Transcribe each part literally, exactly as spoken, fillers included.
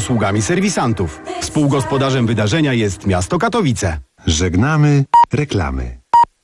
usługami serwisantów. Współgospodarzem wydarzenia jest miasto Katowice. Żegnamy reklamy.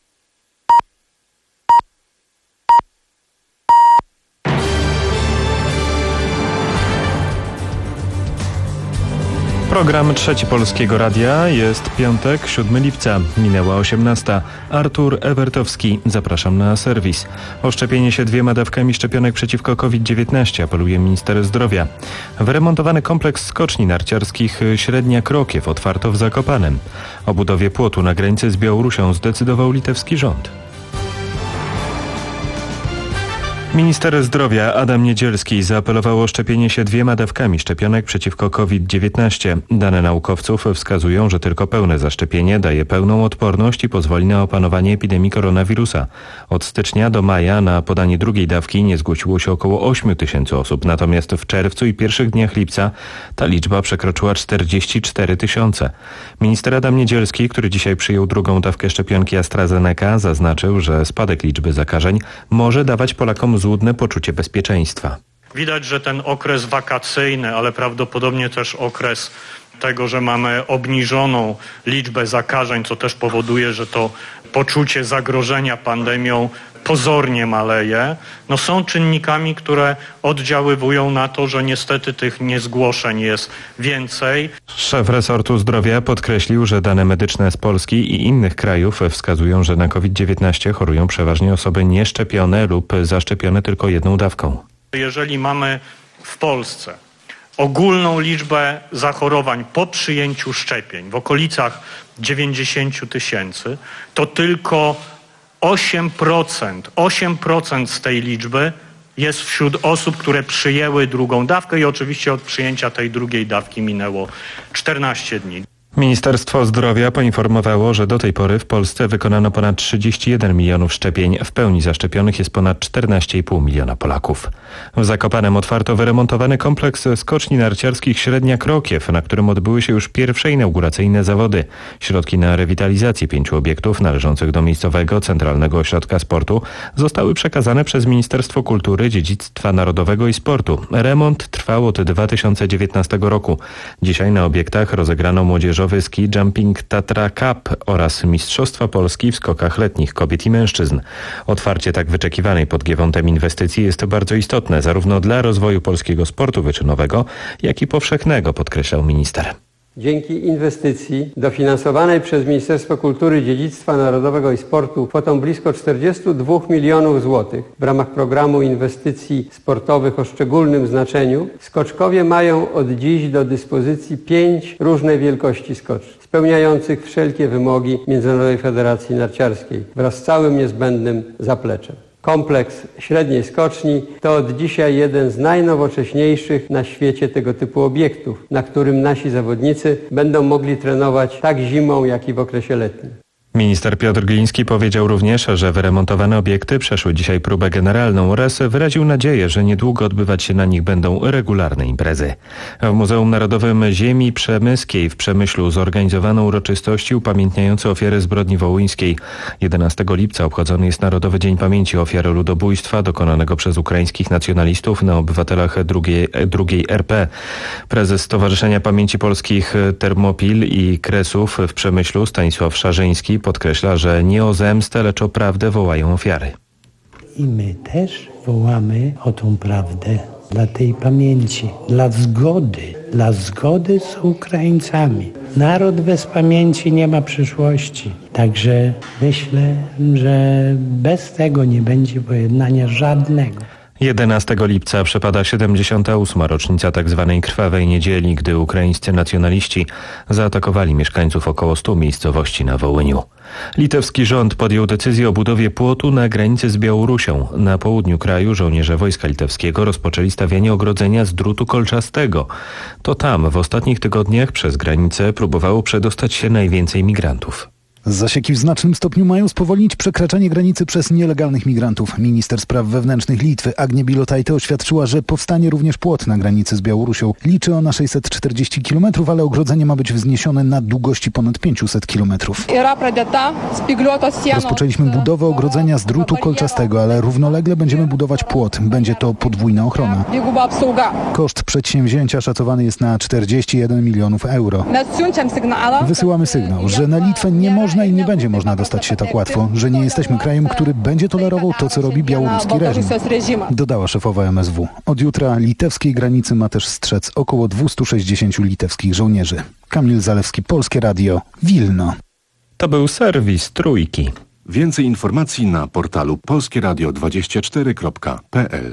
Program Trzeci Polskiego Radia. Jest piątek, siódmego lipca. Minęła osiemnasta. Artur Ewertowski. Zapraszam na serwis. O szczepienie się dwiema dawkami szczepionek przeciwko COVID dziewiętnaście apeluje minister zdrowia. Wyremontowany kompleks skoczni narciarskich Średnia Krokiew otwarto w Zakopanem. O budowie płotu na granicy z Białorusią zdecydował litewski rząd. Minister zdrowia Adam Niedzielski zaapelował o szczepienie się dwiema dawkami szczepionek przeciwko COVID dziewiętnaście. Dane naukowców wskazują, że tylko pełne zaszczepienie daje pełną odporność i pozwoli na opanowanie epidemii koronawirusa. Od stycznia do maja na podanie drugiej dawki nie zgłosiło się około ośmiu tysięcy osób, natomiast w czerwcu i pierwszych dniach lipca ta liczba przekroczyła czterdzieści cztery tysiące. Minister Adam Niedzielski, który dzisiaj przyjął drugą dawkę szczepionki AstraZeneca, zaznaczył, że spadek liczby zakażeń może dawać Polakom złudne poczucie bezpieczeństwa. Widać, że ten okres wakacyjny, ale prawdopodobnie też okres tego, że mamy obniżoną liczbę zakażeń, co też powoduje, że to poczucie zagrożenia pandemią pozornie maleje, no są czynnikami, które oddziaływują na to, że niestety tych niezgłoszeń jest więcej. Szef resortu zdrowia podkreślił, że dane medyczne z Polski i innych krajów wskazują, że na COVID dziewiętnaście chorują przeważnie osoby nieszczepione lub zaszczepione tylko jedną dawką. Jeżeli mamy w Polsce ogólną liczbę zachorowań po przyjęciu szczepień w okolicach dziewięćdziesiąt tysięcy, to tylko osiem procent, osiem procent z tej liczby jest wśród osób, które przyjęły drugą dawkę i oczywiście od przyjęcia tej drugiej dawki minęło czternaście dni. Ministerstwo Zdrowia poinformowało, że do tej pory w Polsce wykonano ponad trzydzieści jeden milionów szczepień. W pełni zaszczepionych jest ponad czternaście i pół miliona Polaków. W Zakopanem otwarto wyremontowany kompleks skoczni narciarskich Średnia Krokiew, na którym odbyły się już pierwsze inauguracyjne zawody. Środki na rewitalizację pięciu obiektów należących do miejscowego Centralnego Ośrodka Sportu zostały przekazane przez Ministerstwo Kultury, Dziedzictwa Narodowego i Sportu. Remont trwał od dwa tysiące dziewiętnastego roku. Dzisiaj na obiektach rozegrano młodzieżowy Ski Jumping Tatra Cup oraz Mistrzostwa Polski w skokach letnich kobiet i mężczyzn. Otwarcie tak wyczekiwanej pod Giewontem inwestycji jest bardzo istotne zarówno dla rozwoju polskiego sportu wyczynowego, jak i powszechnego, podkreślał minister. Dzięki inwestycji dofinansowanej przez Ministerstwo Kultury, Dziedzictwa Narodowego i Sportu kwotą blisko czterdziestu dwóch milionów złotych w ramach programu inwestycji sportowych o szczególnym znaczeniu, skoczkowie mają od dziś do dyspozycji pięć różnej wielkości skoczni, spełniających wszelkie wymogi Międzynarodowej Federacji Narciarskiej wraz z całym niezbędnym zapleczem. Kompleks Średniej Skoczni to od dzisiaj jeden z najnowocześniejszych na świecie tego typu obiektów, na którym nasi zawodnicy będą mogli trenować tak zimą, jak i w okresie letnim. Minister Piotr Gliński powiedział również, że wyremontowane obiekty przeszły dzisiaj próbę generalną oraz wyraził nadzieję, że niedługo odbywać się na nich będą regularne imprezy. W Muzeum Narodowym Ziemi Przemyskiej w Przemyślu zorganizowano uroczystości upamiętniające ofiary zbrodni wołyńskiej. jedenastego lipca obchodzony jest Narodowy Dzień Pamięci Ofiar Ludobójstwa dokonanego przez ukraińskich nacjonalistów na obywatelach drugiej, drugiej R P. Prezes Stowarzyszenia Pamięci Polskich Termopil i Kresów w Przemyślu Stanisław Szarzyński podkreśla, że nie o zemstę, lecz o prawdę wołają ofiary. I my też wołamy o tą prawdę dla tej pamięci, dla zgody, dla zgody z Ukraińcami. Naród bez pamięci nie ma przyszłości. Także myślę, że bez tego nie będzie pojednania żadnego. jedenastego lipca przypada siedemdziesiąta ósma rocznica tzw. Krwawej Niedzieli, gdy ukraińscy nacjonaliści zaatakowali mieszkańców około stu miejscowości na Wołyniu. Litewski rząd podjął decyzję o budowie płotu na granicy z Białorusią. Na południu kraju żołnierze wojska litewskiego rozpoczęli stawianie ogrodzenia z drutu kolczastego. To tam w ostatnich tygodniach przez granicę próbowało przedostać się najwięcej migrantów. Zasieki w znacznym stopniu mają spowolnić przekraczanie granicy przez nielegalnych migrantów. Minister spraw wewnętrznych Litwy Agnė Bilotaitė oświadczyła, że powstanie również płot na granicy z Białorusią. Liczy ona sześćset czterdzieści kilometrów, ale ogrodzenie ma być wzniesione na długości ponad pięćset kilometrów. Rozpoczęliśmy budowę ogrodzenia z drutu kolczastego, ale równolegle będziemy budować płot. Będzie to podwójna ochrona. Koszt przedsięwzięcia szacowany jest na czterdzieści jeden milionów euro. Wysyłamy sygnał, że na Litwę nie można i nie będzie można dostać się tak łatwo, że nie jesteśmy krajem, który będzie tolerował to, co robi białoruski reżim, dodała szefowa M S W. Od jutra litewskiej granicy ma też strzec około dwieście sześćdziesiąt litewskich żołnierzy. Kamil Zalewski, Polskie Radio, Wilno. To był serwis Trójki. Więcej informacji na portalu polskieradio dwadzieścia cztery kropka p l.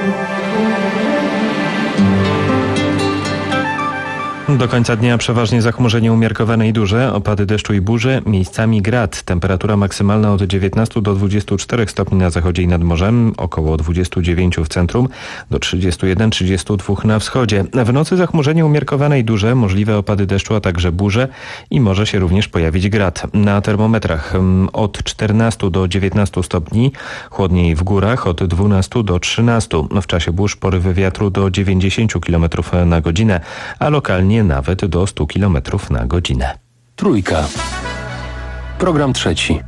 Do końca dnia przeważnie zachmurzenie umiarkowane i duże, opady deszczu i burze, miejscami grad. Temperatura maksymalna od dziewiętnastu do dwudziestu czterech stopni na zachodzie i nad morzem, około dwudziestu dziewięciu w centrum, do trzydziestu jeden do trzydziestu dwóch na wschodzie. W nocy zachmurzenie umiarkowane i duże, możliwe opady deszczu, a także burze i może się również pojawić grad. Na termometrach od czternastu do dziewiętnastu stopni, chłodniej w górach od dwunastu do trzynastu. W czasie burz porywy wiatru do dziewięćdziesięciu kilometrów na godzinę, a lokalnie nawet do stu kilometrów na godzinę. Trójka. Program trzeci.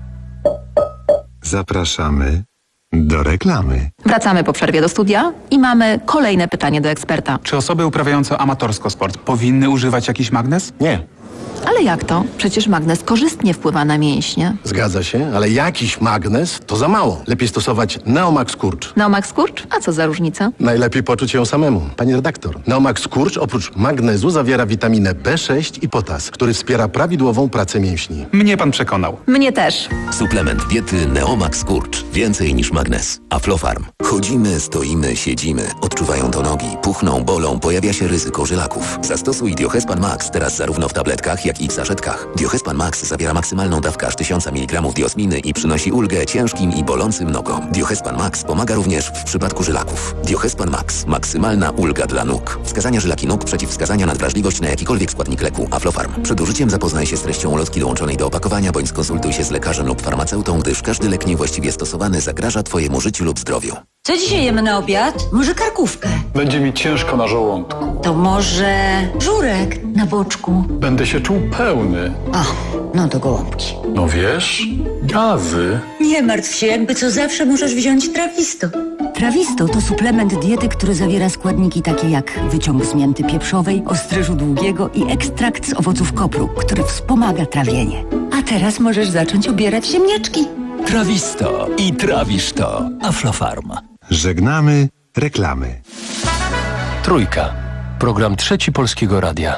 Zapraszamy do reklamy. Wracamy po przerwie do studia i mamy kolejne pytanie do eksperta. Czy osoby uprawiające amatorsko sport powinny używać jakiś magnes? Nie. Ale jak to? Przecież magnes korzystnie wpływa na mięśnie. Zgadza się, ale jakiś magnes to za mało. Lepiej stosować Neomax Kurcz. Neomax Kurcz? A co za różnica? Najlepiej poczuć ją samemu. Pani redaktor, Neomax Kurcz oprócz magnezu zawiera witaminę B sześć i potas, który wspiera prawidłową pracę mięśni. Mnie pan przekonał. Mnie też. Suplement diety Neomax Kurcz. Więcej niż magnes. Aflofarm. Chodzimy, stoimy, siedzimy. Odczuwają to nogi, puchną, bolą, pojawia się ryzyko żylaków. Zastosuj Diohespan Max teraz zarówno w tabletkach, jak i w saszetkach. Diohespan Max zawiera maksymalną dawkę aż tysiąc miligramów diosminy i przynosi ulgę ciężkim i bolącym nogom. Diohespan Max pomaga również w przypadku żylaków. Diohespan Max. Maksymalna ulga dla nóg. Wskazania żylaki nóg, przeciwwskazania na wrażliwość na jakikolwiek składnik leku. Aflofarm. Przed użyciem zapoznaj się z treścią ulotki dołączonej do opakowania, bądź skonsultuj się z lekarzem lub farmaceutą, gdyż każdy lek niewłaściwie stosowany zagraża Twojemu życiu lub zdrowiu. Co dzisiaj jemy na obiad? Może karkówkę? Będzie mi ciężko na żołądku. To może żurek na boczku? Będę się czuł pełny. O, no to gołąbki. No wiesz, gazy. Nie martw się, jakby co zawsze możesz wziąć Trawisto. Trawisto to suplement diety, który zawiera składniki takie jak wyciąg z mięty pieprzowej, ostryżu długiego i ekstrakt z owoców kopru, który wspomaga trawienie. A teraz możesz zacząć ubierać ziemniaczki. Trawisto i trawisz to. Aflofarm. Żegnamy reklamy. Trójka. Program trzeci Polskiego Radia.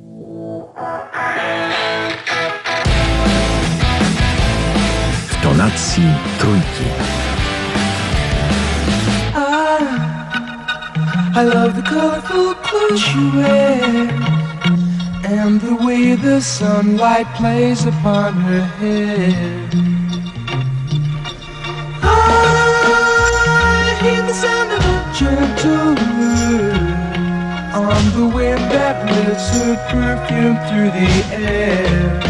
W tonacji trójki. I love the colorful clothes you wear and the way the sunlight plays upon her hair. I hear the sound of a gentle wind on the wind that lifts her perfume through the air.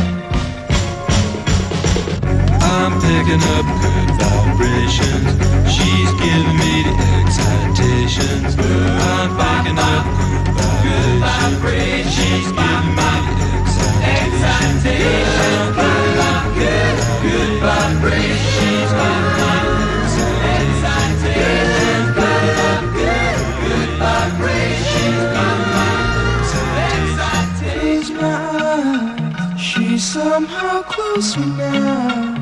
I'm picking up good vibrations. She's giving me the excitations. I'm picking up good vibrations. She's giving me the excitations. Good, good vibrations. She's giving me the excitations. Good, good vibrations. Close my eyes, she's somehow closer now.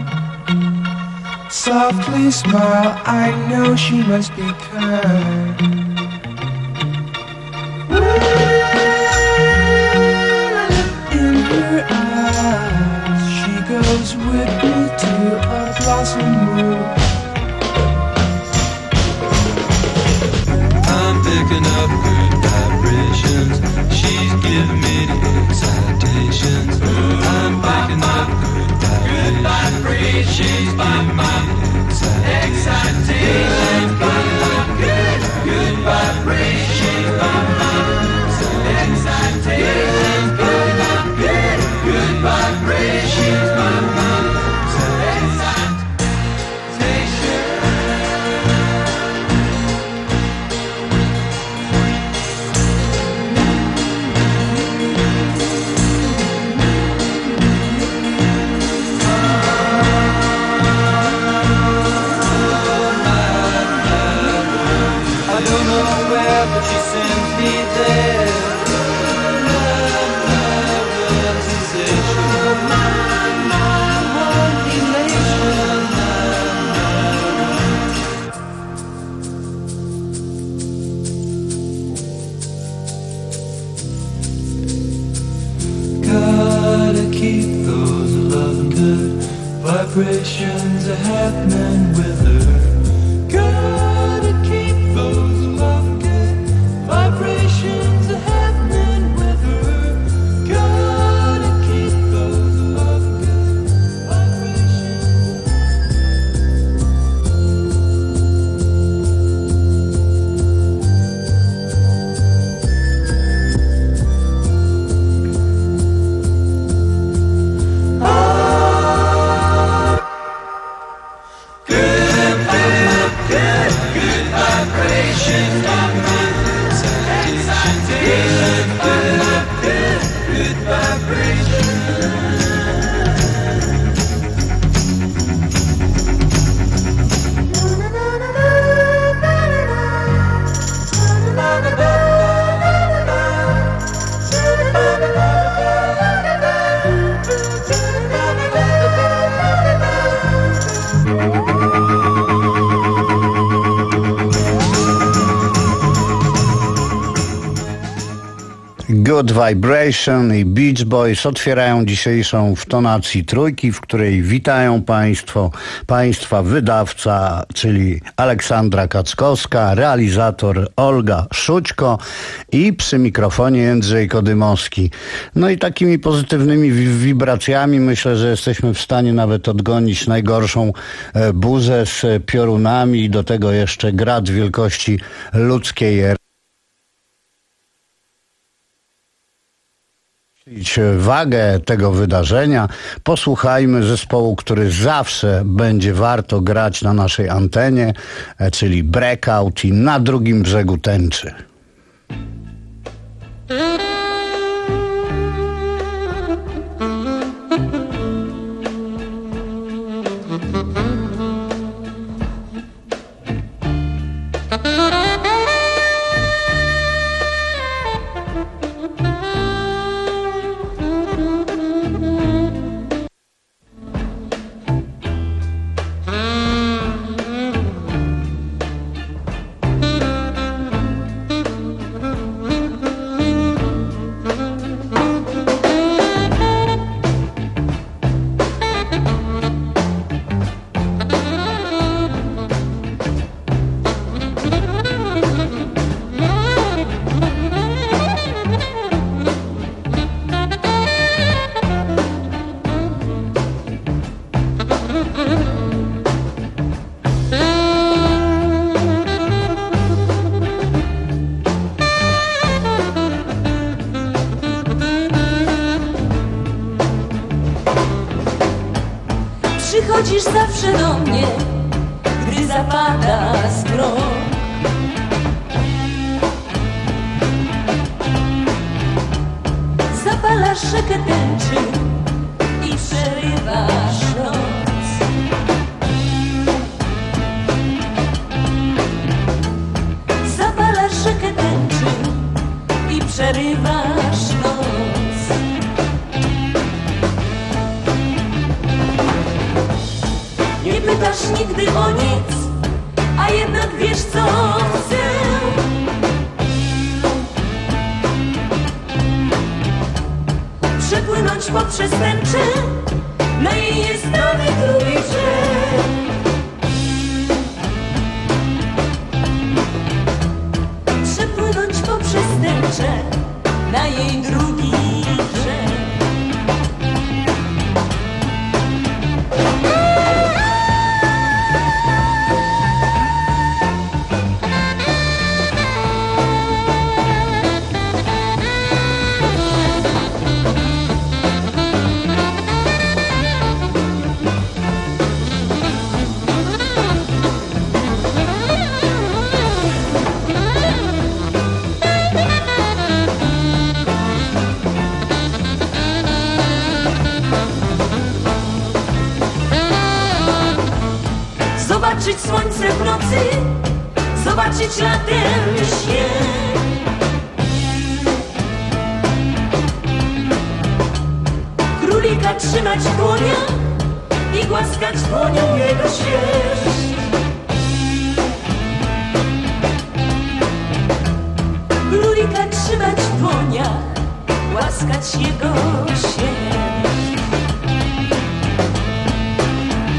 Softly smile, I know she must be kind. In her eyes, she goes with me to a blossom room. I'm picking up good vibrations. She's giving me the excitations. I'm picking up good vibrations. She's giving me the excitations. Good, good vibrations. Excitations. Good, good vibrations. vibrations are happening with her. Gotta keep those love good vibrations are happening with her. Gotta keep those love good vibrations. Good Vibration i Beach Boys otwierają dzisiejszą w tonacji trójki, w której witają Państwo, Państwa wydawca, czyli Aleksandra Kackowska, realizator Olga Szućko i przy mikrofonie Jędrzej Kodymowski. No i takimi pozytywnymi wibracjami myślę, że jesteśmy w stanie nawet odgonić najgorszą burzę z piorunami i do tego jeszcze grad wielkości ludzkiej. Wagę tego wydarzenia posłuchajmy zespołu, który zawsze będzie warto grać na naszej antenie, czyli Breakout i Na drugim brzegu tęczy. Przychodzisz zawsze do mnie, gdy zapada zmrok. Zapalasz rzekę tęczy i przerywasz noc. Zapalasz rzekę tęczy i przerywasz noc. Nie pytasz nigdy o nic, a jednak wiesz, co chcę. Przepłynąć poprzez tęczę na jej strony drugi brzeg. Przepłynąć poprzez tęczę na jej drugi brzeg. Zobaczyć słońce w nocy, zobaczyć latem śnieg. Królika trzymać w dłoniach i głaskać dłonią jego sierść. Królika trzymać w dłoniach, głaskać jego sierść.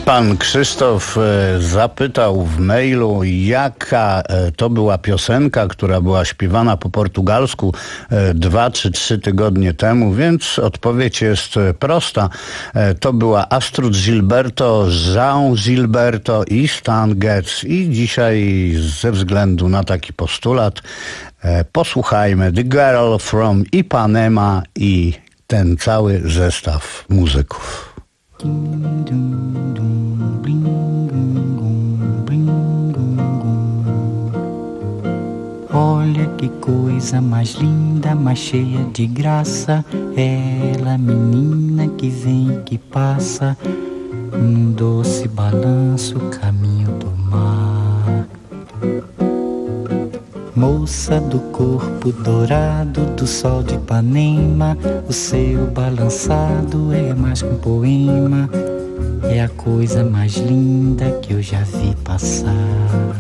Pan Krzysztof zapytał w mailu, jaka to była piosenka, która była śpiewana po portugalsku dwa czy trzy tygodnie temu, więc odpowiedź jest prosta. To była Astrud Gilberto, João Gilberto i Stan Getz. I dzisiaj ze względu na taki postulat posłuchajmy The Girl from Ipanema i ten cały zestaw muzyków. Olha que coisa mais linda, mais cheia de graça. Ela, menina que vem e que passa, num doce balanço, caminho do mar. Moça do corpo dourado do sol de Ipanema, o seu balançado é mais que um poema, é a coisa mais linda que eu já vi passar.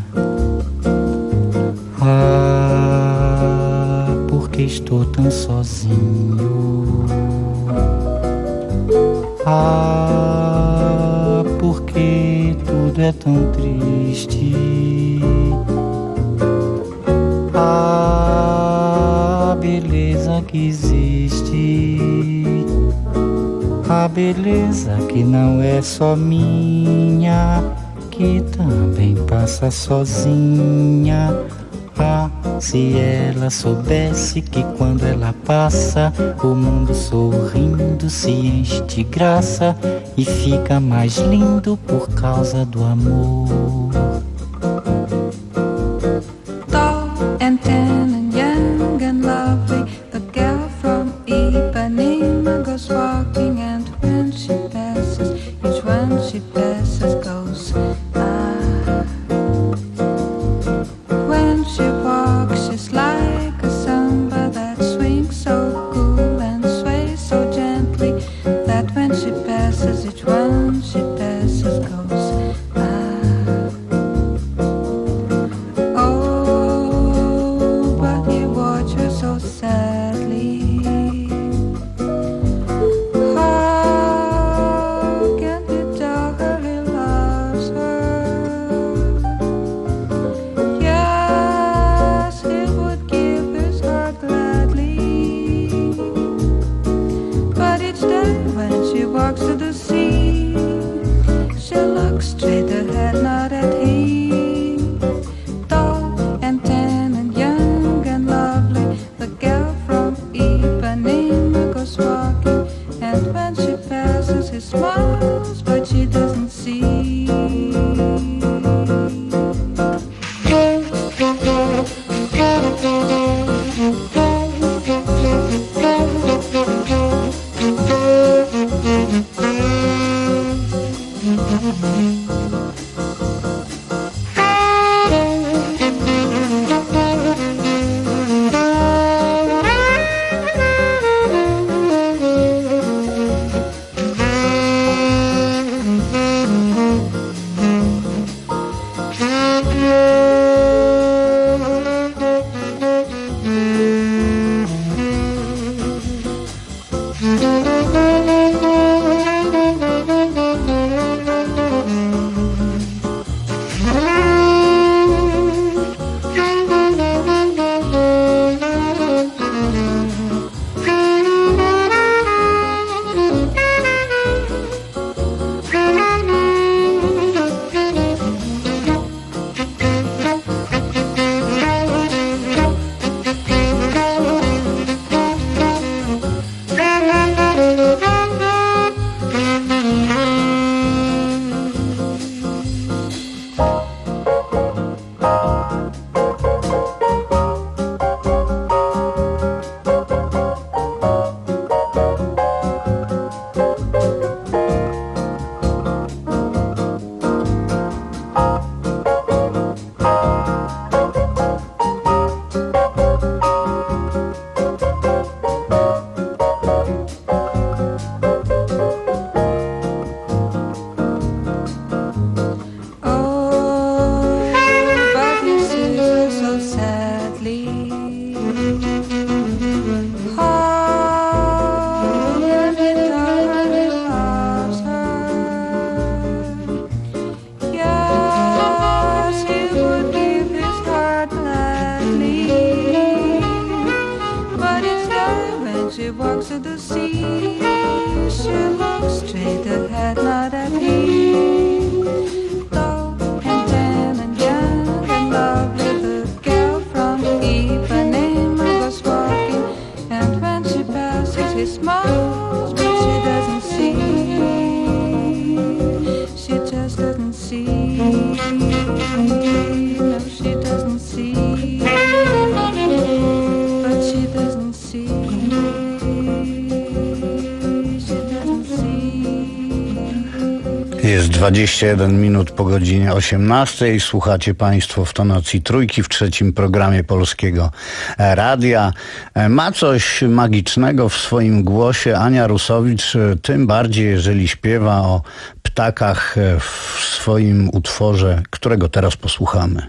Ah, porque estou tão sozinho? Ah, porque tudo é tão triste? A beleza que existe, a beleza que não é só minha, que também passa sozinha. Ah, se ela soubesse que quando ela passa, o mundo sorrindo se enche de graça e fica mais lindo por causa do amor. And tan and young and lovely, the girl from Ipanema goes walking, and when she passes, each one she passes goes ah. When she walks, she's like a samba that swings so cool and sways so gently, that when she passes, each one she passes goes Jest dwadzieścia jeden minut po godzinie osiemnastej. Słuchacie Państwo w tonacji trójki w trzecim programie Polskiego Radia. Ma coś magicznego w swoim głosie Ania Rusowicz, tym bardziej jeżeli śpiewa o ptakach w swoim utworze, którego teraz posłuchamy.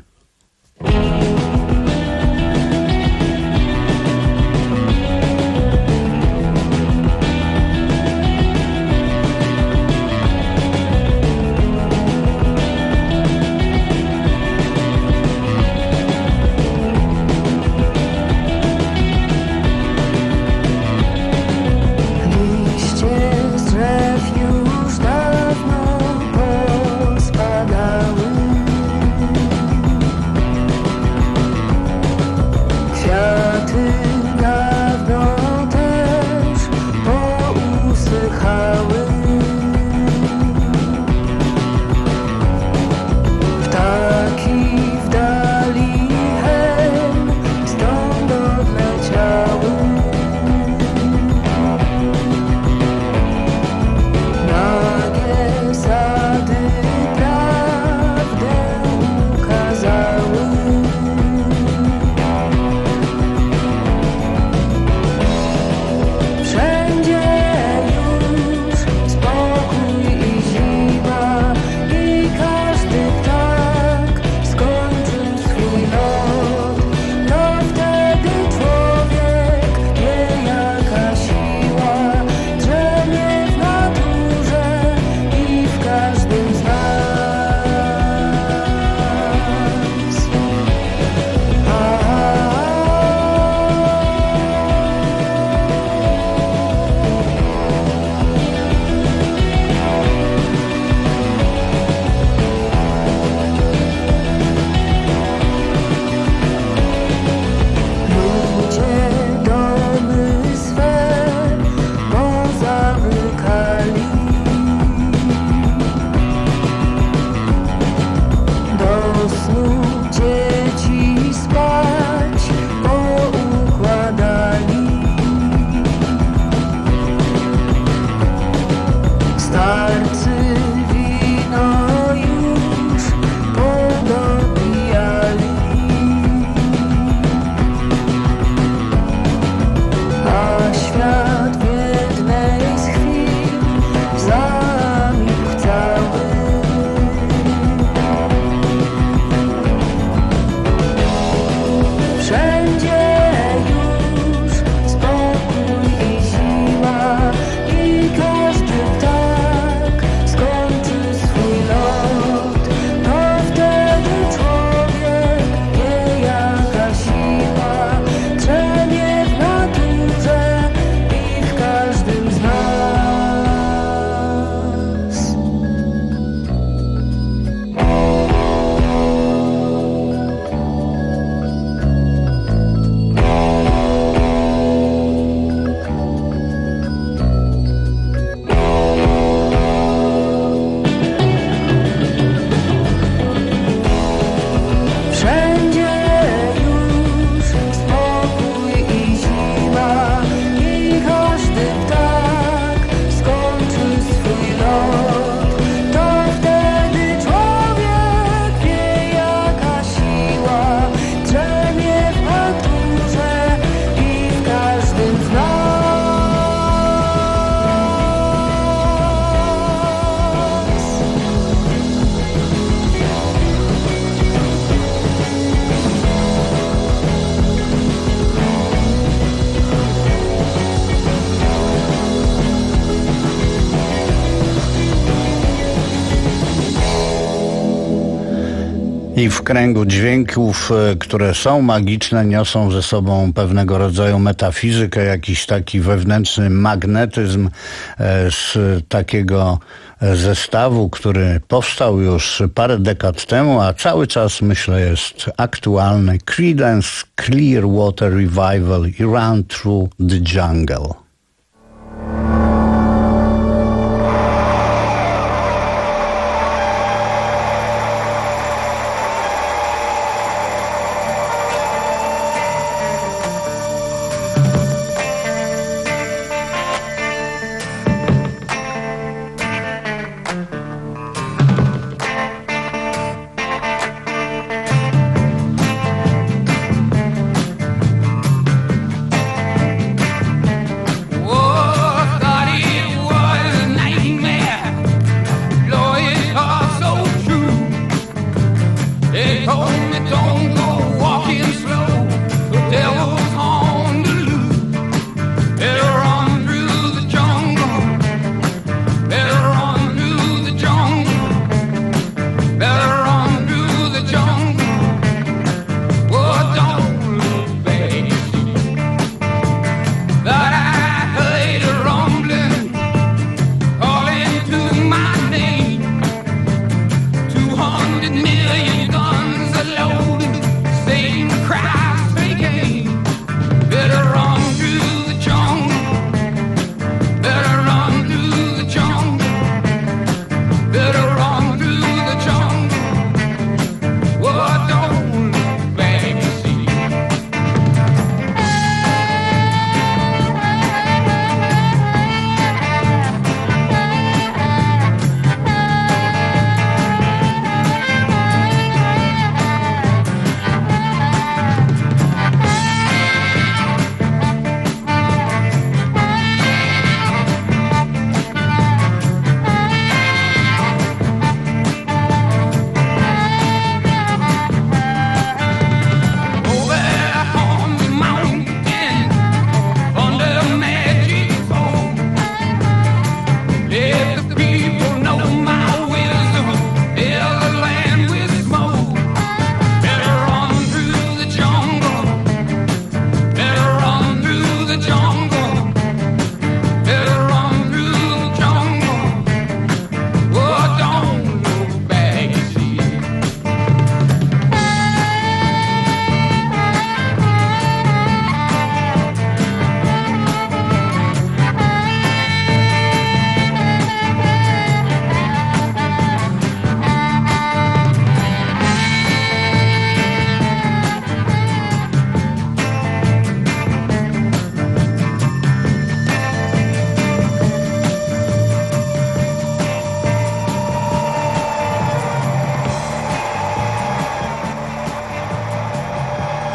I w kręgu dźwięków, które są magiczne, niosą ze sobą pewnego rodzaju metafizykę, jakiś taki wewnętrzny magnetyzm z takiego zestawu, który powstał już parę dekad temu, a cały czas, myślę, jest aktualny. Creedence Clearwater Revival i Run Through the Jungle.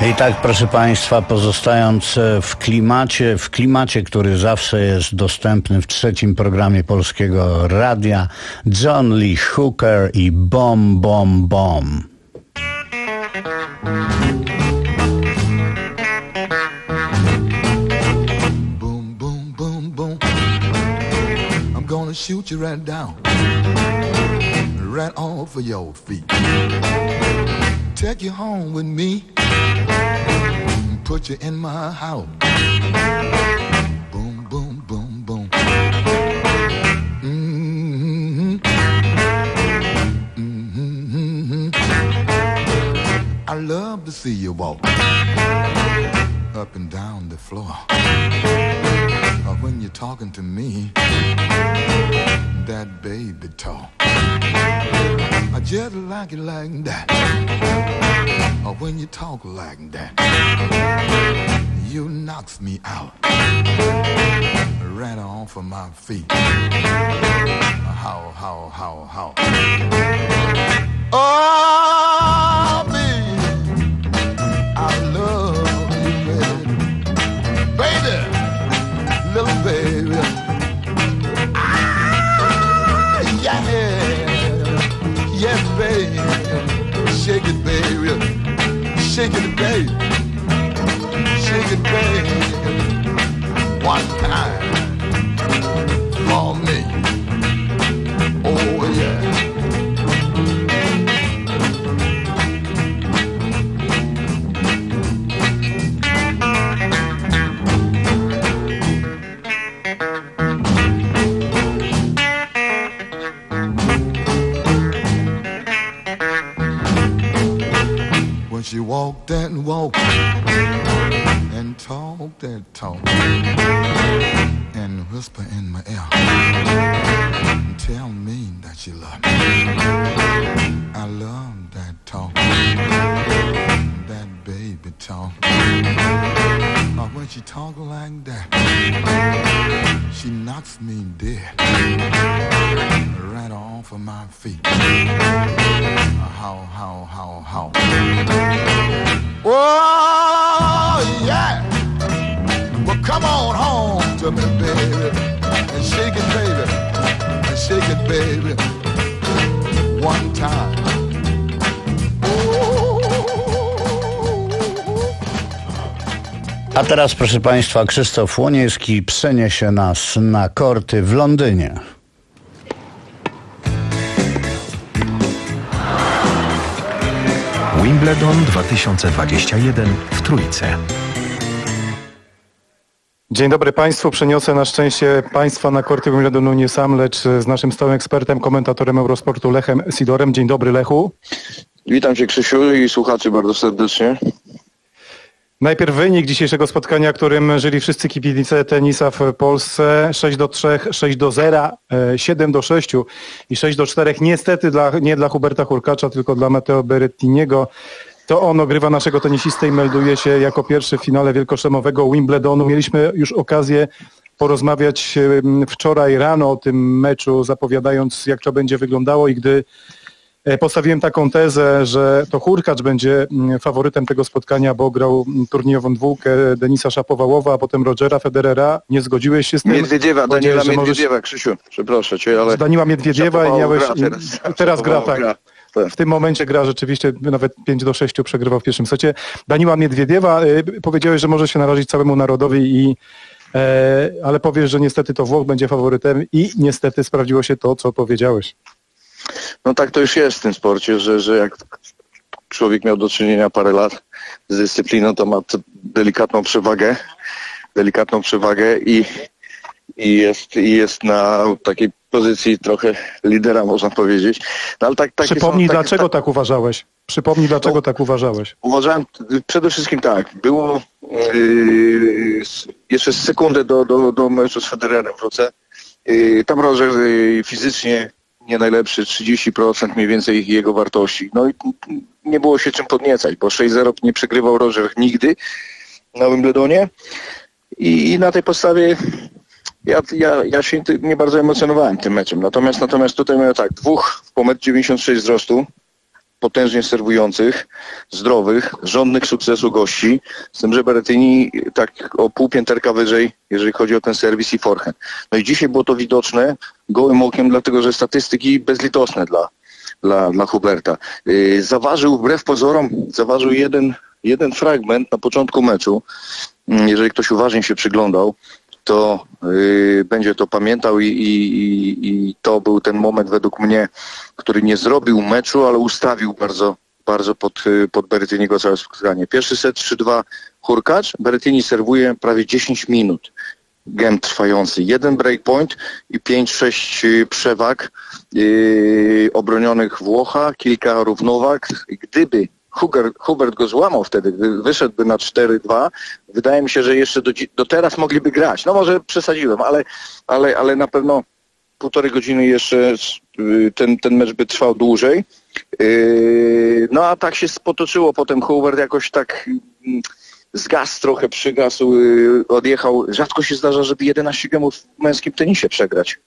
I tak, proszę Państwa, pozostając w klimacie, w klimacie, który zawsze jest dostępny w trzecim programie Polskiego Radia, John Lee Hooker i Bom Bom Bom. Boom, boom, boom, boom. I'm gonna shoot you right down, right off of your feet. Take you home with me, put you in my house. Boom, boom, boom, boom. Mm-hmm. Mm-hmm. I love to see you walk up and down the floor. Or when you're talking to me, that baby talk. I just like it like that. Or when you talk like that, you knocks me out, right off of my feet. How, how, how, how. Oh, baby, I love you, baby. Baby, little baby. Ah, yeah. Yes, baby. Shake it, baby. Shake it, baby. Shake it, baby. One time for me. Oh, yeah. When she walked and walked and talked that talk and whisper in my ear and tell me that she loved me. I love that talk, that baby talk. But when she talk like that, she knocks me dead, right off of my feet. How, how, how, how. Oh, yeah. Well, come on home to me, baby, and shake it, baby, and shake it, baby, one time. A teraz, proszę Państwa, Krzysztof Łoniewski przeniesie nas na korty w Londynie. Wimbledon dwa tysiące dwudziesty pierwszy w Trójce. Dzień dobry Państwu. Przeniosę na szczęście Państwa na korty Wimbledonu nie sam, lecz z naszym stałym ekspertem, komentatorem Eurosportu Lechem Sidorem. Dzień dobry, Lechu. Witam Cię, Krzysiu, i słuchaczy bardzo serdecznie. Najpierw wynik dzisiejszego spotkania, którym żyli wszyscy kibice tenisa w Polsce. sześć do trzech, sześć do zera, siedem do sześciu i sześć do czterech. Niestety dla, nie dla Huberta Hurkacza, tylko dla Matteo Berrettiniego. To on ogrywa naszego tenisistę i melduje się jako pierwszy w finale wielkoszlemowego Wimbledonu. Mieliśmy już okazję porozmawiać wczoraj rano o tym meczu, zapowiadając, jak to będzie wyglądało, i gdy postawiłem taką tezę, że to Hurkacz będzie faworytem tego spotkania, bo grał turniejową dwójkę Denisa Shapovałowa, a potem Rogera Federera. Nie zgodziłeś się z tym? Miedwiediewa, Daniela Miedwiediewa, możesz... Krzysiu, przepraszam Cię, ale... Daniela Miedwiediewa i miałeś... Gra teraz, teraz gra, tak. Gra. W tym momencie gra rzeczywiście, nawet pięć do sześciu przegrywał w pierwszym secie. Daniela Miedwiediewa, y, powiedziałeś, że może się narazić całemu narodowi, i, y, ale powiesz, że niestety to Włoch będzie faworytem, i niestety sprawdziło się to, co powiedziałeś. No tak to już jest w tym sporcie, że, że jak człowiek miał do czynienia parę lat z dyscypliną, to ma delikatną przewagę, delikatną przewagę i, i, jest, i jest na takiej pozycji trochę lidera, można powiedzieć. No, ale tak, Przypomnij, są, dlaczego tak, tak uważałeś. Przypomnij, dlaczego no, tak uważałeś. Uważałem przede wszystkim tak. Było yy, jeszcze sekundę do, do, do meczu z Federerem w Roce. Yy, tam Roger yy, fizycznie nie najlepszy, trzydzieści procent mniej więcej jego wartości. No i nie było się czym podniecać, bo sześć zero nie przegrywał Roger nigdy na Wimbledonie. I, i na tej podstawie ja, ja, ja się nie bardzo emocjonowałem tym meczem. Natomiast natomiast tutaj miałem tak, dwóch po metr dziewięćdziesiąt sześć wzrostu, potężnie serwujących, zdrowych, żądnych sukcesu gości, z tym, że Berrettini tak o pół pięterka wyżej, jeżeli chodzi o ten serwis i forehand. No i dzisiaj było to widoczne gołym okiem, dlatego że statystyki bezlitosne dla, dla, dla Huberta. Yy, zaważył, wbrew pozorom, zaważył jeden, jeden fragment na początku meczu. Yy, jeżeli ktoś uważnie się przyglądał, to yy, będzie to pamiętał i, i, i to był ten moment według mnie, który nie zrobił meczu, ale ustawił bardzo, bardzo pod, pod Berrettiniego całe spotkanie. Pierwszy set trzy dwa Hurkacz, Berrettini serwuje prawie dziesięć minut. Game trwający. Jeden breakpoint i pięć sześć przewag yy, obronionych Włocha, kilka równowag. Gdyby Hubert, Hubert go złamał wtedy, wyszedłby na cztery dwa. Wydaje mi się, że jeszcze do, do teraz mogliby grać. No może przesadziłem, ale, ale, ale na pewno półtorej godziny jeszcze ten, ten mecz by trwał dłużej. Yy, no a tak się potoczyło potem. Hubert jakoś tak zgasł trochę, przygasł, yy, odjechał. Rzadko się zdarza, żeby jedenaście gemów w męskim tenisie przegrać.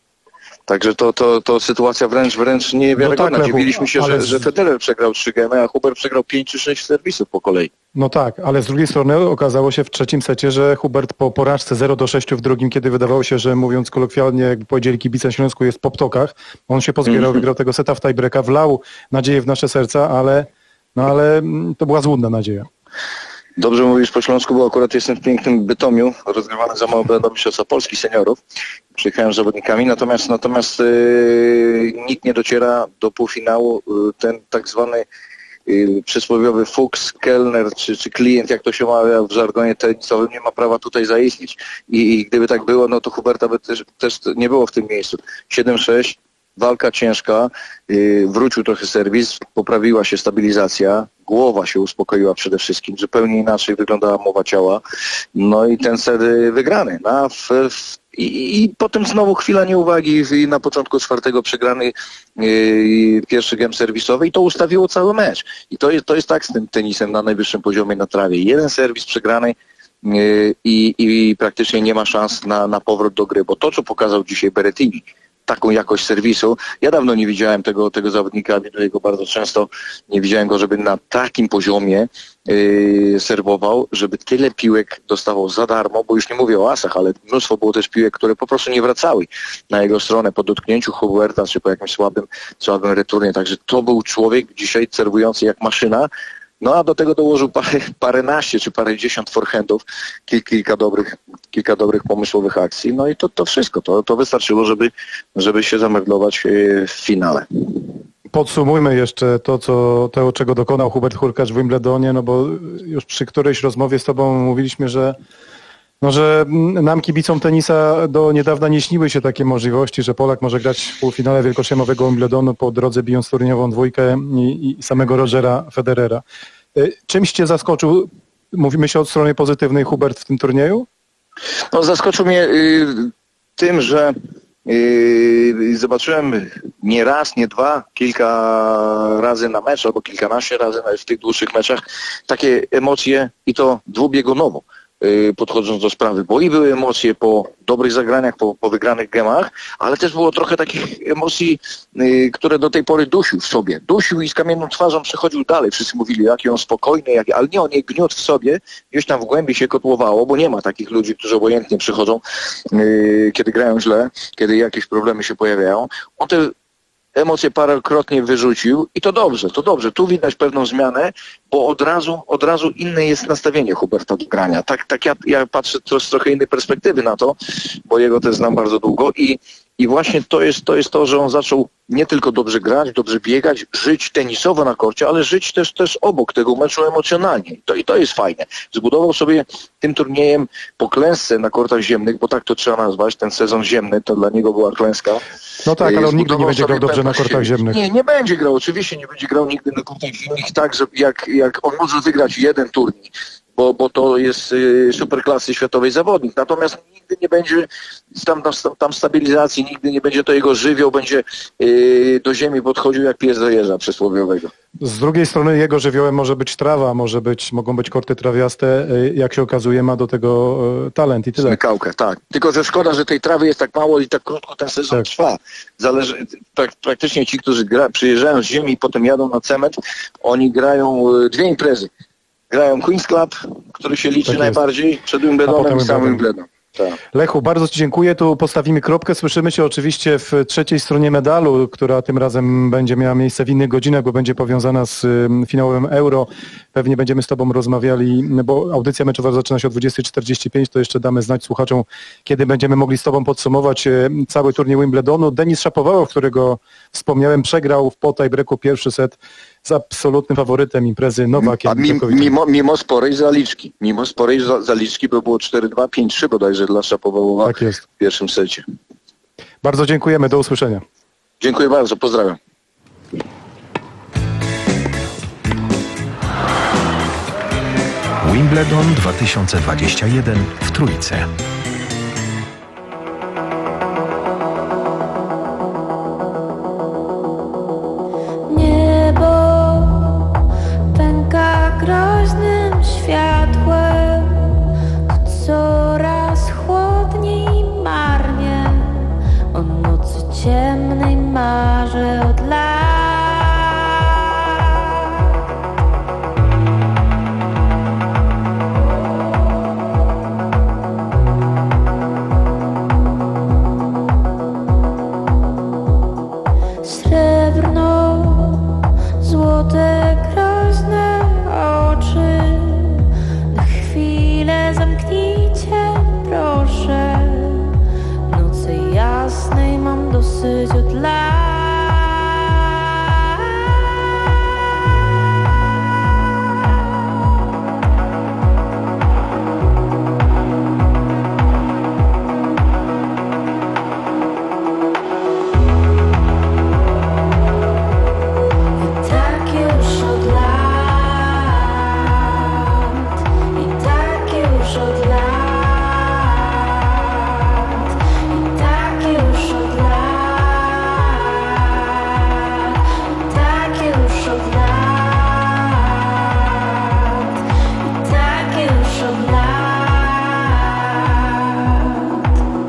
Także to, to, to sytuacja wręcz, wręcz niewiarygodna. No tak, Dziwiliśmy się, ale że, że Federer przegrał trzy gemy, a Hubert przegrał pięć czy sześć serwisów po kolei. No tak, ale z drugiej strony okazało się w trzecim secie, że Hubert po porażce zero do sześciu w drugim, kiedy wydawało się, że mówiąc kolokwialnie, jak powiedzieli kibice na Śląsku, jest po ptokach, on się pozbierał, mm-hmm. wygrał tego seta w tiebreaka, wlał nadzieję w nasze serca, ale, no ale to była złudna nadzieja. Dobrze mówisz po śląsku, bo akurat jestem w pięknym Bytomiu, rozgrywany za małe do Mistrzostwa Polski seniorów. Przyjechałem z zawodnikami, natomiast natomiast yy, nikt nie dociera do półfinału. Yy, ten tak zwany yy, przysłowiowy fuks, kelner czy, czy klient, jak to się mawia w żargonie tenisowym, nie ma prawa tutaj zaistnieć. I, i gdyby tak było, no to Huberta by też, też nie było w tym miejscu. siedem sześć. Walka ciężka, yy, wrócił trochę serwis, poprawiła się stabilizacja, głowa się uspokoiła przede wszystkim, zupełnie inaczej wyglądała mowa ciała, no i ten set wygrany. No, w, w, i, I potem znowu chwila nieuwagi i na początku czwartego przegrany yy, pierwszy gem serwisowy i to ustawiło cały mecz. I to jest, to jest tak z tym tenisem na najwyższym poziomie na trawie. Jeden serwis przegrany, yy, i, i praktycznie nie ma szans na, na powrót do gry, bo to, co pokazał dzisiaj Berrettini, taką jakość serwisu. Ja dawno nie widziałem tego, tego zawodnika, widuję go bardzo często, nie widziałem go, żeby na takim poziomie yy, serwował, żeby tyle piłek dostawał za darmo, bo już nie mówię o asach, ale mnóstwo było też piłek, które po prostu nie wracały na jego stronę po dotknięciu Huberta, czy po jakimś słabym, słabym returnie. Także to był człowiek dzisiaj serwujący jak maszyna. No a do tego dołożył parę, paręnaście czy parędziesiąt forehandów, kil, kilka dobrych, kilka dobrych pomysłowych akcji. No i to, to wszystko, to, to wystarczyło, żeby, żeby się zamerdlować w finale. Podsumujmy jeszcze to, co, to, czego dokonał Hubert Hurkacz w Wimbledonie, no bo już przy którejś rozmowie z tobą mówiliśmy, że no, że nam kibicom tenisa do niedawna nie śniły się takie możliwości, że Polak może grać w półfinale wielkoszlemowego Wimbledonu po drodze bijąc turniejową dwójkę i, i samego Rogera Federera. Czymś cię zaskoczył, mówimy się od strony pozytywnej, Hubert w tym turnieju? No, zaskoczył mnie y, tym, że y, zobaczyłem nie raz, nie dwa, kilka razy na mecz, albo kilkanaście razy w tych dłuższych meczach takie emocje i to dwubiegunowo podchodząc do sprawy, bo i były emocje po dobrych zagraniach, po, po wygranych gemach, ale też było trochę takich emocji, y, które do tej pory dusił w sobie. Dusił i z kamienną twarzą przechodził dalej. Wszyscy mówili, jaki on spokojny, jaki, ale nie, on nie gniótł w sobie, gdzieś tam w głębi się kotłowało, bo nie ma takich ludzi, którzy obojętnie przychodzą, y, kiedy grają źle, kiedy jakieś problemy się pojawiają. On te emocje parokrotnie wyrzucił i to dobrze, to dobrze. Tu widać pewną zmianę, bo od razu, od razu inne jest nastawienie Huberta do grania. Tak, tak ja, ja patrzę to z trochę innej perspektywy na to, bo jego też znam bardzo długo i, i właśnie to jest, to jest to, że on zaczął nie tylko dobrze grać, dobrze biegać, żyć tenisowo na korcie, ale żyć też, też obok tego meczu emocjonalnie. I to, i to jest fajne. Zbudował sobie tym turniejem po klęsce na kortach ziemnych, bo tak to trzeba nazwać, ten sezon ziemny, to dla niego była klęska. No tak, ale on nigdy nie będzie grał dobrze na kortach ziemnych. Nie, nie będzie grał, oczywiście nie będzie grał nigdy na kortach ziemnych tak, że jak, jak on może wygrać jeden turniej bo, bo to jest y, superklasy światowej zawodnik. Natomiast nigdy nie będzie tam, tam, tam stabilizacji, nigdy nie będzie to jego żywioł, będzie y, do ziemi podchodził jak pies do jeża przysłowiowego. Z drugiej strony jego żywiołem może być trawa, może być, mogą być korty trawiaste, jak się okazuje ma do tego talent i tyle. Smykałkę, tak. Tylko, że szkoda, że tej trawy jest tak mało i tak krótko ten sezon tak trwa. Zależy, prak, praktycznie ci, którzy gra, przyjeżdżają z ziemi i potem jadą na cement, oni grają dwie imprezy. Grają Queen's Club, który się liczy tak najbardziej, przed Wimbledonem i samym Wimbledon. Tak. Lechu, bardzo Ci dziękuję. Tu postawimy kropkę. Słyszymy Cię oczywiście w trzeciej stronie medalu, która tym razem będzie miała miejsce w innych godzinach, bo będzie powiązana z finałem Euro. Pewnie będziemy z Tobą rozmawiali, bo audycja meczowa zaczyna się o dwudziesta czterdzieści pięć, to jeszcze damy znać słuchaczom, kiedy będziemy mogli z Tobą podsumować cały turniej Wimbledonu. Denis Shapovalov, którego wspomniałem, przegrał w po tie-breaku pierwszy set z absolutnym faworytem imprezy Nowakiem. A mimo, mimo, mimo sporej zaliczki, mimo sporej zaliczki, bo było cztery dwa, pięć trzy bodajże dla Szapowalowa tak jest. W pierwszym secie. Bardzo dziękujemy, do usłyszenia. Dziękuję bardzo, pozdrawiam. Wimbledon dwa tysiące dwudziesty pierwszy w Trójce. Groźnym światłem coraz chłodniej marnie o nocy ciemnej marzę od lat. Srebrno, złote, groźne oczy, na chwilę zamknijcie, proszę. Nocy jasnej mam dosyć od lat. I tak już od lat, i tak już od lat, i tak już od lat, i tak już od lat, i tak już od lat.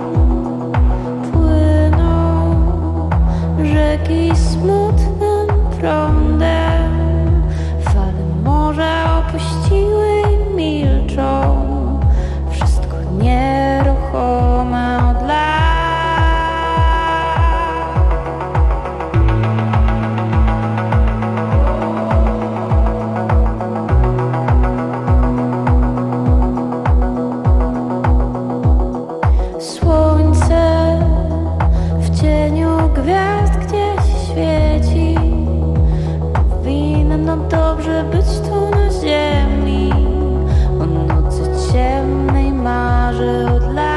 Płyną rzeki smutnym prądem, fale morza opuściły i milczą. Wszystko nieruchome od lat. Słońce w cieniu gwiazd gdzieś świeci. Powinno dobrze być tu na ziemi. O nocy ciemnej marzę od lat.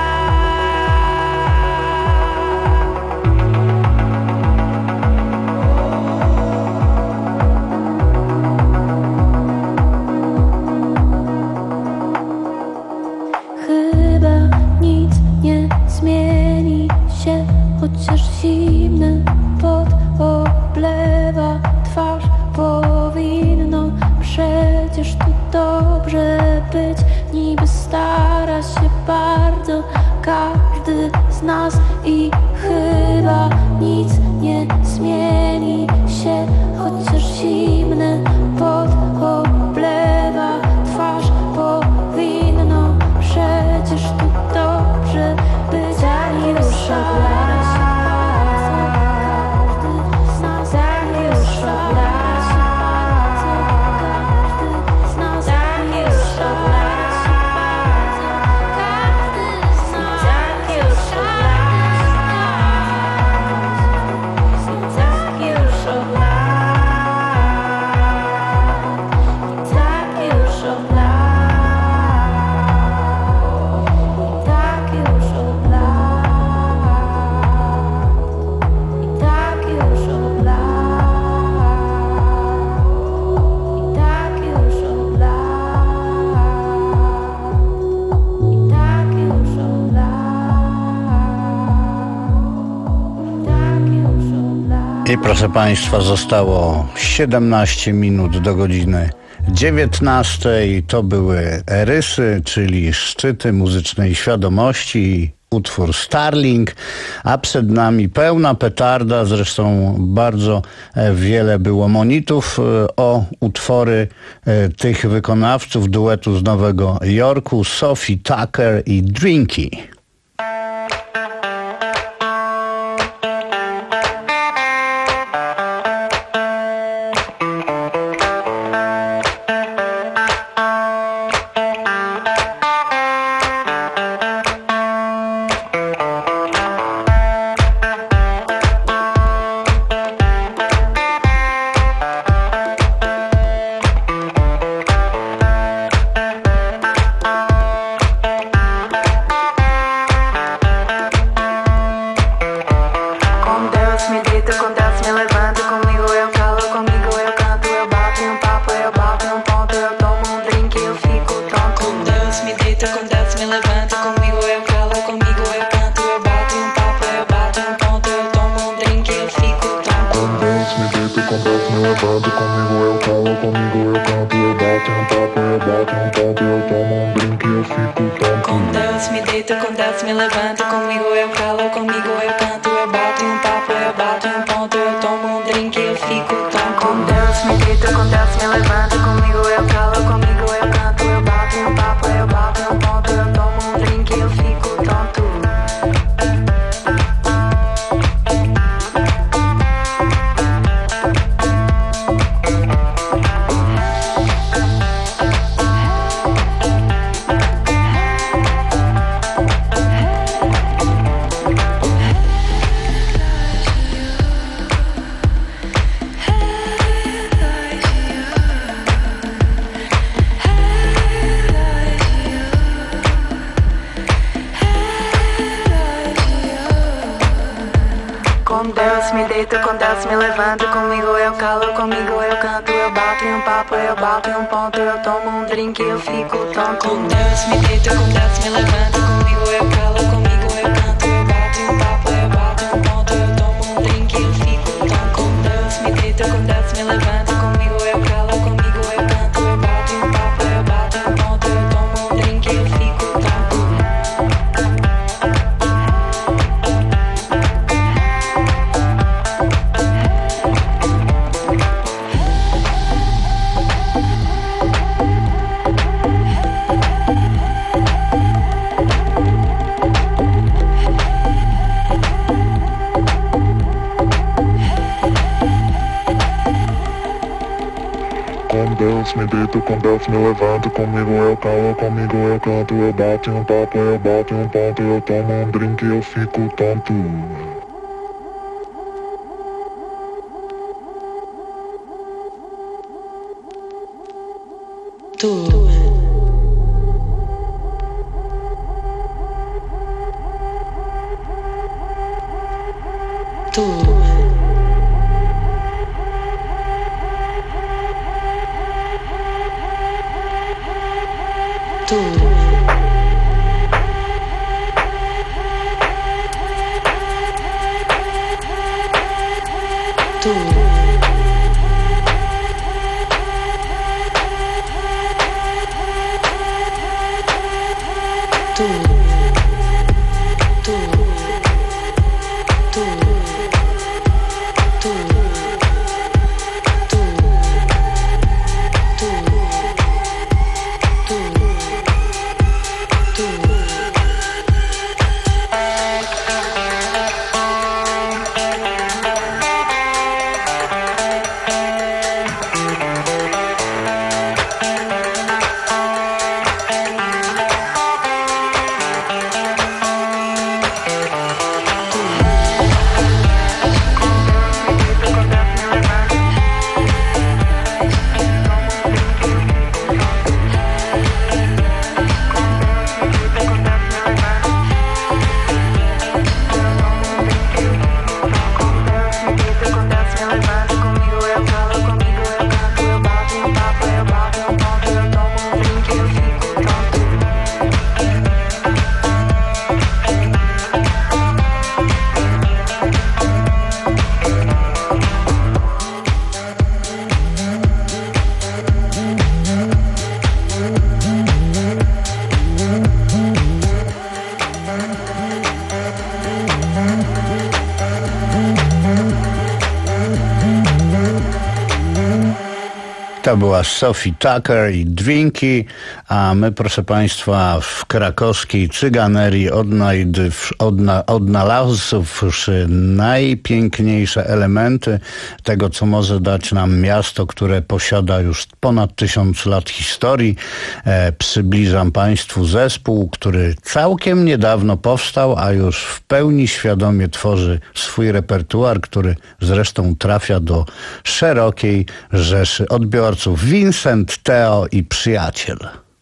Chyba nic nie zmieni się, chociaż zimny pot oblewa twarz. Powinno przecież tu dobrze być, niby stara się bardzo każdy z nas. I chyba nic nie zmieni się, chociaż zimny pot oblewa twarz. Powinno przecież tu dobrze być, a już od lat. I proszę Państwa, zostało siedemnaście minut do godziny dziewiętnastej. To były Rysy, czyli szczyty muzycznej świadomości, utwór Starling, a przed nami pełna petarda, zresztą bardzo wiele było monitów o utwory tych wykonawców duetu z Nowego Jorku, Sophie Tucker i Drinky. Me deito com Deus, me levanto, comigo eu calo, comigo eu canto, eu bato um papo, eu bato um ponto, eu tomo um drink e eu fico tonto. Tu. Tu. To była Sophie Tucker i Drinki, a my, proszę Państwa, w krakowskiej cyganerii odnajd- odna- odnalazłszy najpiękniejsze elementy tego, co może dać nam miasto, które posiada już ponad tysiąc lat historii. E, przybliżam Państwu zespół, który całkiem niedawno powstał, a już w pełni świadomie tworzy swój repertuar, który zresztą trafia do szerokiej rzeszy odbiorców. Vincent, Teo i Przyjaciel.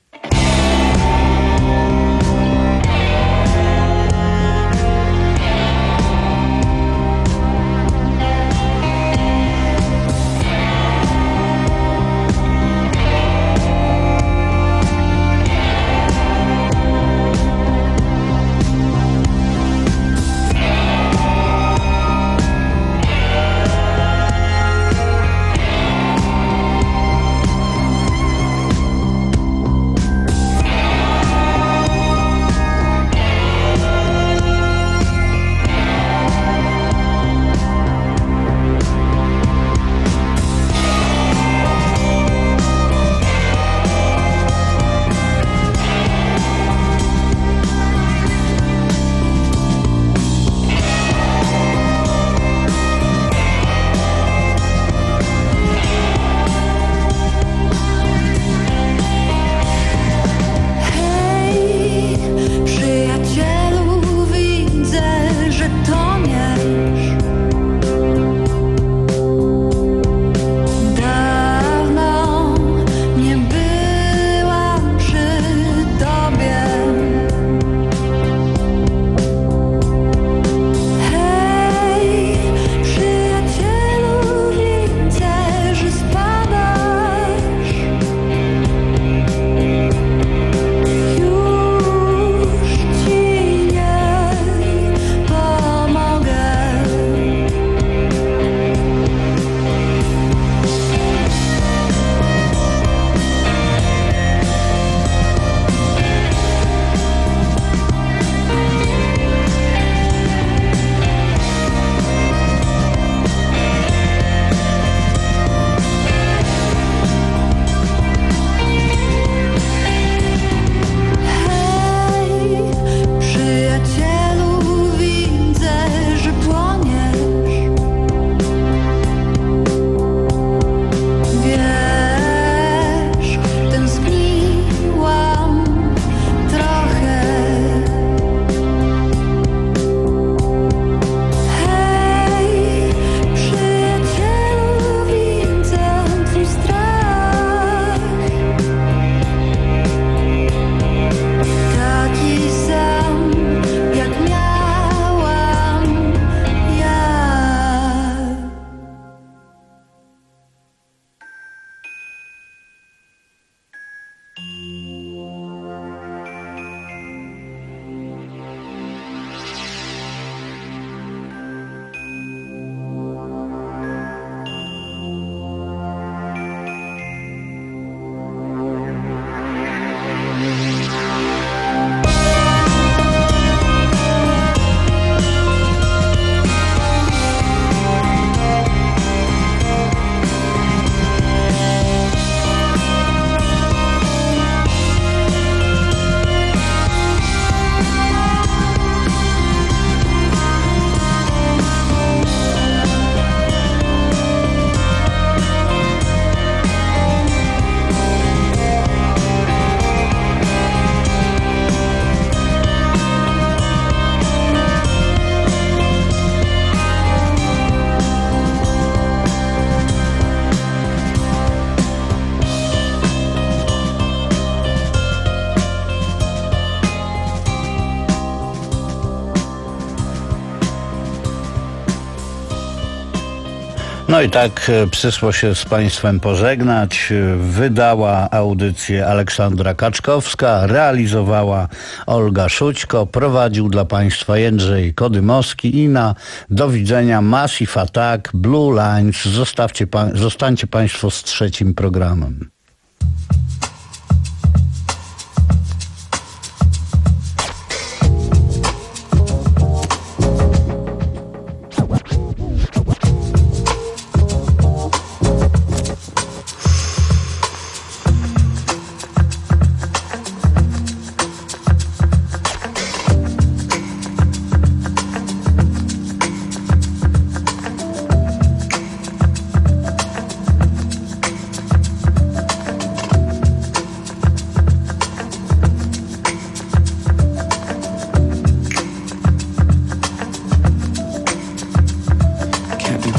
No i tak przyszło się z Państwem pożegnać. Wydała audycję Aleksandra Kaczkowska, realizowała Olga Szućko, prowadził dla Państwa Jędrzej Kodymowski i na do widzenia Massive Attack, Blue Lines. Zostawcie pa- zostańcie Państwo z trzecim programem.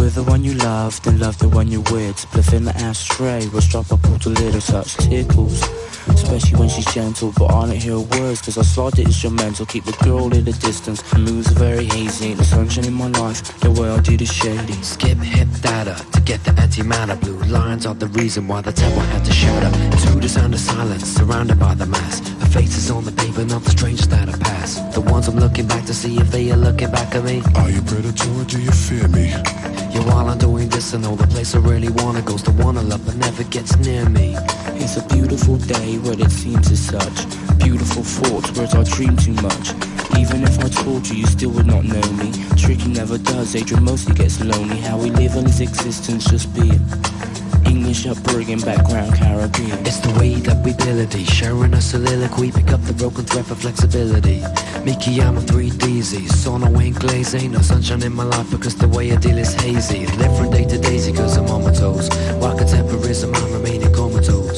with the one you love, then love the one you're with. Spliff in the ashtray, we'll strap up all the little touch tickles. Especially when she's gentle, but I don't hear words, cause I slide the instrumental, keep the girl at a distance. Moves are very hazy, ain't the sunshine in my life, the way I do the shady. Skip hip data to get the antimatter. Blue lines are the reason why the temple had to shatter. To the sound of silence, surrounded by the mass. Her face is on the paper, not the strangers that I pass. The ones I'm looking back to see if they are looking back at me. Are you predator or do you fear me? Yeah, while I'm doing this, I know the place I really wanna go's the one I love but never gets near me. It's a beautiful day where it seems as such. Beautiful thoughts, whereas I dream too much. Even if I told you, you still would not know me. Tricky never does, Adrian mostly gets lonely. How we live in his existence, just be it. English upbringing, background Caribbean. It's the way that we ability, sharing a soliloquy, pick up the broken thread for flexibility. Mickey, I'm a three D Z, so no ain't glaze, ain't no sunshine in my life because the way I deal is hazy. Live from day to daisy cause I'm on my toes. While contemporism, I'm remaining comatose.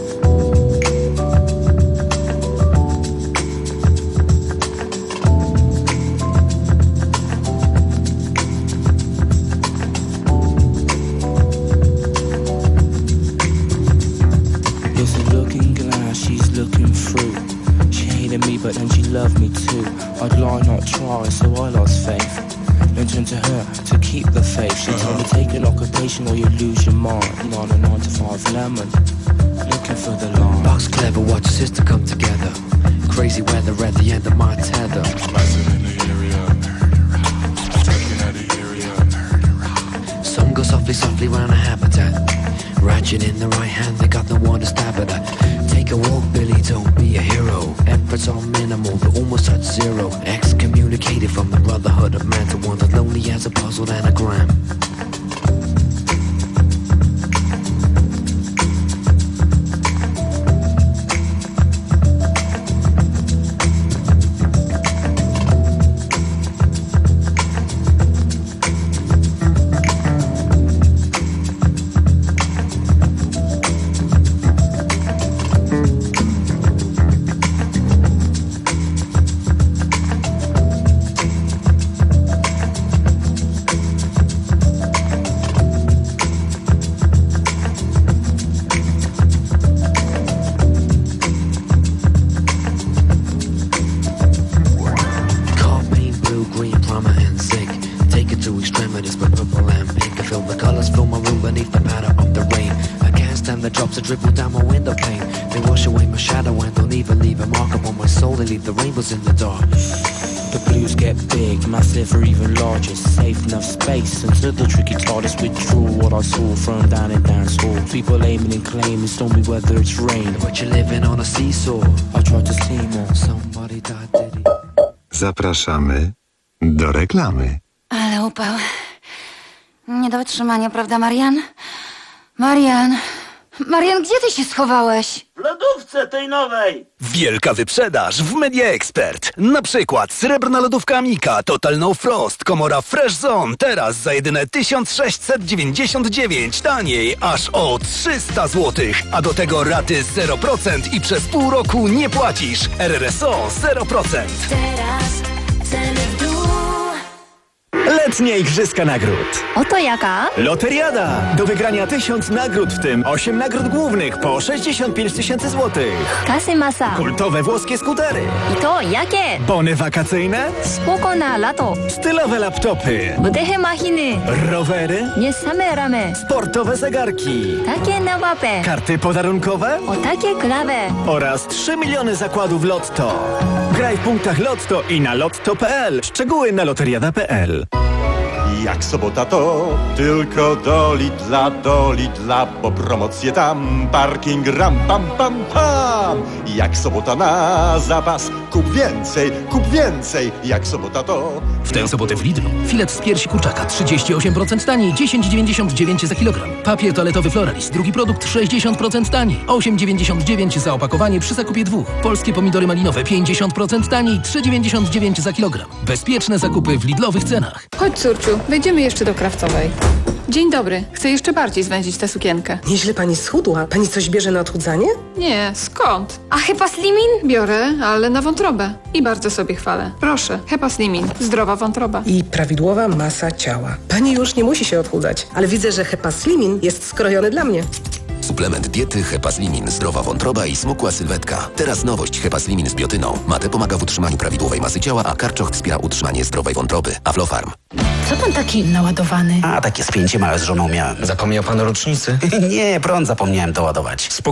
But then she loved me too. I'd lie, not try, so I lost faith. Then turned to her to keep the faith. She told me take an occupation or you lose your mind. Not a nine to five lemon, looking for the line. Box clever, watch sister come together. Crazy weather at the end of my tether. Rising in the area, taking out the area. Some go softly, softly round a habitat. Ratchet in the right hand, they got no one to stab at her. Take a walk, Billy, don't be a hero. Efforts are minimal, but almost at zero. Excommunicated from the brotherhood of man to one that lonely as a puzzled anagram. In the dark. The blues get big, massive or even larger. Safe enough space until the tricky TARDIS withdraw what I saw thrown down in dance hall. People aiming and claiming stormy weather, it's rain. But you're living on a seesaw. I tried to see more. Somebody died, did he? Zapraszamy do reklamy. Ale upał. Nie do wytrzymania, prawda, Marian? Marian... Marian, gdzie ty się schowałeś? W lodówce tej nowej! Wielka wyprzedaż w Media Expert. Na przykład srebrna lodówka Amika Total No Frost, komora Fresh Zone, teraz za jedyne tysiąc sześćset dziewięćdziesiąt dziewięć, taniej aż o trzysta złotych. A do tego raty zero procent i przez pół roku nie płacisz. R R S O zero procent. Teraz ceny w dół. Letnie Igrzyska Nagród. Oto jaka? Loteriada. Do wygrania tysiąc nagród, w tym osiem nagród głównych po sześćdziesiąt pięć tysięcy złotych. Kasy masa. Kultowe włoskie skutery. I to jakie? Bony wakacyjne. Spoko na lato. Stylowe laptopy. Budychy machiny. Rowery. Nie same ramy. Sportowe zegarki. Takie na mapę. Karty podarunkowe. O takie klawe. Oraz trzy miliony zakładów Lotto. Graj w punktach Lotto i na lotto kropka p l. Szczegóły na loteriada kropka p l. Jak sobota to tylko do Lidla, do Lidla, po promocje tam, parking ram, pam, pam, pam. Jak sobota na zapas, kup więcej, kup więcej, jak sobota to... W tę sobotę w Lidlu filet z piersi kurczaka trzydzieści osiem procent taniej, dziesięć dziewięćdziesiąt dziewięć za kilogram. Papier toaletowy Floralis, drugi produkt sześćdziesiąt procent taniej, osiem dziewięćdziesiąt dziewięć za opakowanie przy zakupie dwóch. Polskie pomidory malinowe pięćdziesiąt procent taniej, trzy dziewięćdziesiąt dziewięć za kilogram. Bezpieczne zakupy w Lidlowych cenach. Chodź, córciu, Wejdziemy jeszcze do Krawcowej. Dzień dobry. Chcę jeszcze bardziej zwęzić tę sukienkę. Nieźle pani schudła. Pani coś bierze na odchudzanie? Nie, skąd? A Hepaslimin? Biorę, ale na wątrobę. I bardzo sobie chwalę. Proszę, Hepaslimin. Zdrowa wątroba. I prawidłowa masa ciała. Pani już nie musi się odchudzać, ale widzę, że Hepaslimin jest skrojony dla mnie. Suplement diety Hepaslimin, zdrowa wątroba i smukła sylwetka. Teraz nowość Hepaslimin z biotyną. Mate pomaga w utrzymaniu prawidłowej masy ciała, a karczoch wspiera utrzymanie zdrowej wątroby. Aflofarm. Co pan taki naładowany? A, takie spięcie małe z żoną miałem. Zapomniał pan o rocznicy? Nie, prąd zapomniałem doładować.